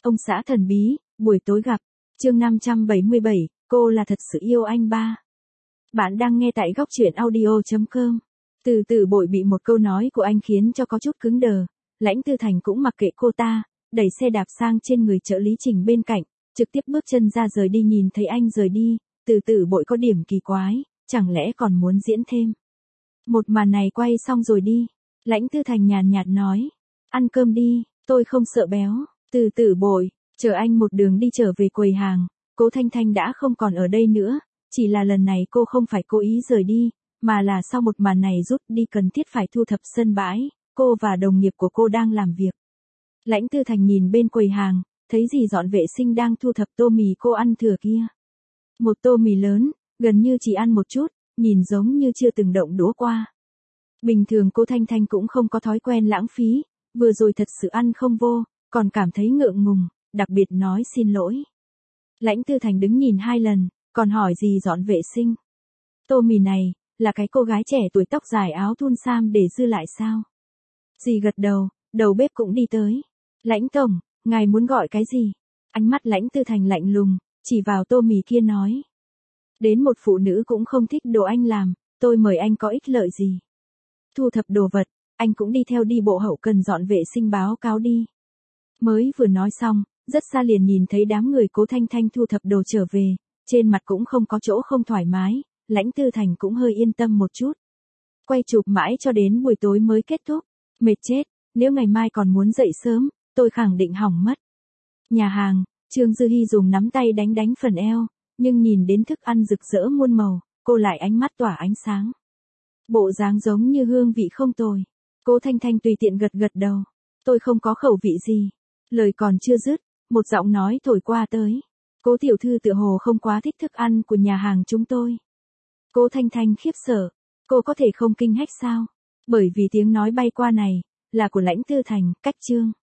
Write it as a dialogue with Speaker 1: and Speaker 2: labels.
Speaker 1: Ông xã thần bí, buổi tối gặp. Chương 577, cô là thật sự yêu anh ba. Bạn đang nghe tại góc truyện audio.com. Từ từ bội bị một câu nói của anh khiến cho có chút cứng đờ. Lãnh Tư Thành cũng mặc kệ cô ta, đẩy xe đạp sang trên người trợ lý Trình bên cạnh, trực tiếp bước chân ra rời đi. Nhìn thấy anh rời đi, từ từ bội có điểm kỳ quái, chẳng lẽ còn muốn diễn thêm. Một màn này quay xong rồi đi. Lãnh Tư Thành nhàn nhạt nói, ăn cơm đi, tôi không sợ béo. Từ từ bội, chờ anh một đường đi trở về quầy hàng, Cố Thanh Thanh đã không còn ở đây nữa, chỉ là lần này cô không phải cố ý rời đi, mà là sau một màn này rút đi cần thiết phải thu thập sân bãi, cô và đồng nghiệp của cô đang làm việc. Lãnh Tư Thành nhìn bên quầy hàng, thấy dì dọn vệ sinh đang thu thập tô mì cô ăn thừa kia. Một tô mì lớn, gần như chỉ ăn một chút, nhìn giống như chưa từng động đũa qua. Bình thường Cố Thanh Thanh cũng không có thói quen lãng phí, vừa rồi thật sự ăn không vô, còn cảm thấy ngượng ngùng, đặc biệt nói xin lỗi. Lãnh Tư Thành đứng nhìn 2 lần, còn hỏi dì dọn vệ sinh. Tô mì này, là cái cô gái trẻ tuổi tóc dài áo thun sam để dư lại sao? Dì gật đầu, đầu bếp cũng đi tới. Lãnh tổng, ngài muốn gọi cái gì? Ánh mắt Lãnh Tư Thành lạnh lùng, chỉ vào tô mì kia nói. Đến một phụ nữ cũng không thích đồ anh làm, tôi mời anh có ích lợi gì? Thu thập đồ vật, anh cũng đi theo đi bộ hậu cần dọn vệ sinh báo cáo đi. Mới vừa nói xong, rất xa liền nhìn thấy đám người Cố Thanh Thanh thu thập đồ trở về, trên mặt cũng không có chỗ không thoải mái, Lãnh Tư Thành cũng hơi yên tâm một chút. Quay chụp mãi cho đến buổi tối mới kết thúc, mệt chết, nếu ngày mai còn muốn dậy sớm, tôi khẳng định hỏng mất. Nhà hàng, Trương Dư Hi dùng nắm tay đánh phần eo, nhưng nhìn đến thức ăn rực rỡ muôn màu, cô lại ánh mắt tỏa ánh sáng. Bộ dáng giống như hương vị không tồi. Cố Thanh Thanh tùy tiện gật đầu. Tôi không có khẩu vị gì. Lời còn chưa dứt, một giọng nói thổi qua tới. Cố tiểu thư tựa hồ không quá thích thức ăn của nhà hàng chúng tôi. Cố Thanh Thanh khiếp sợ. Cô có thể không kinh hách sao? Bởi vì tiếng nói bay qua này, là của Lãnh Tư Thành, cách Trương.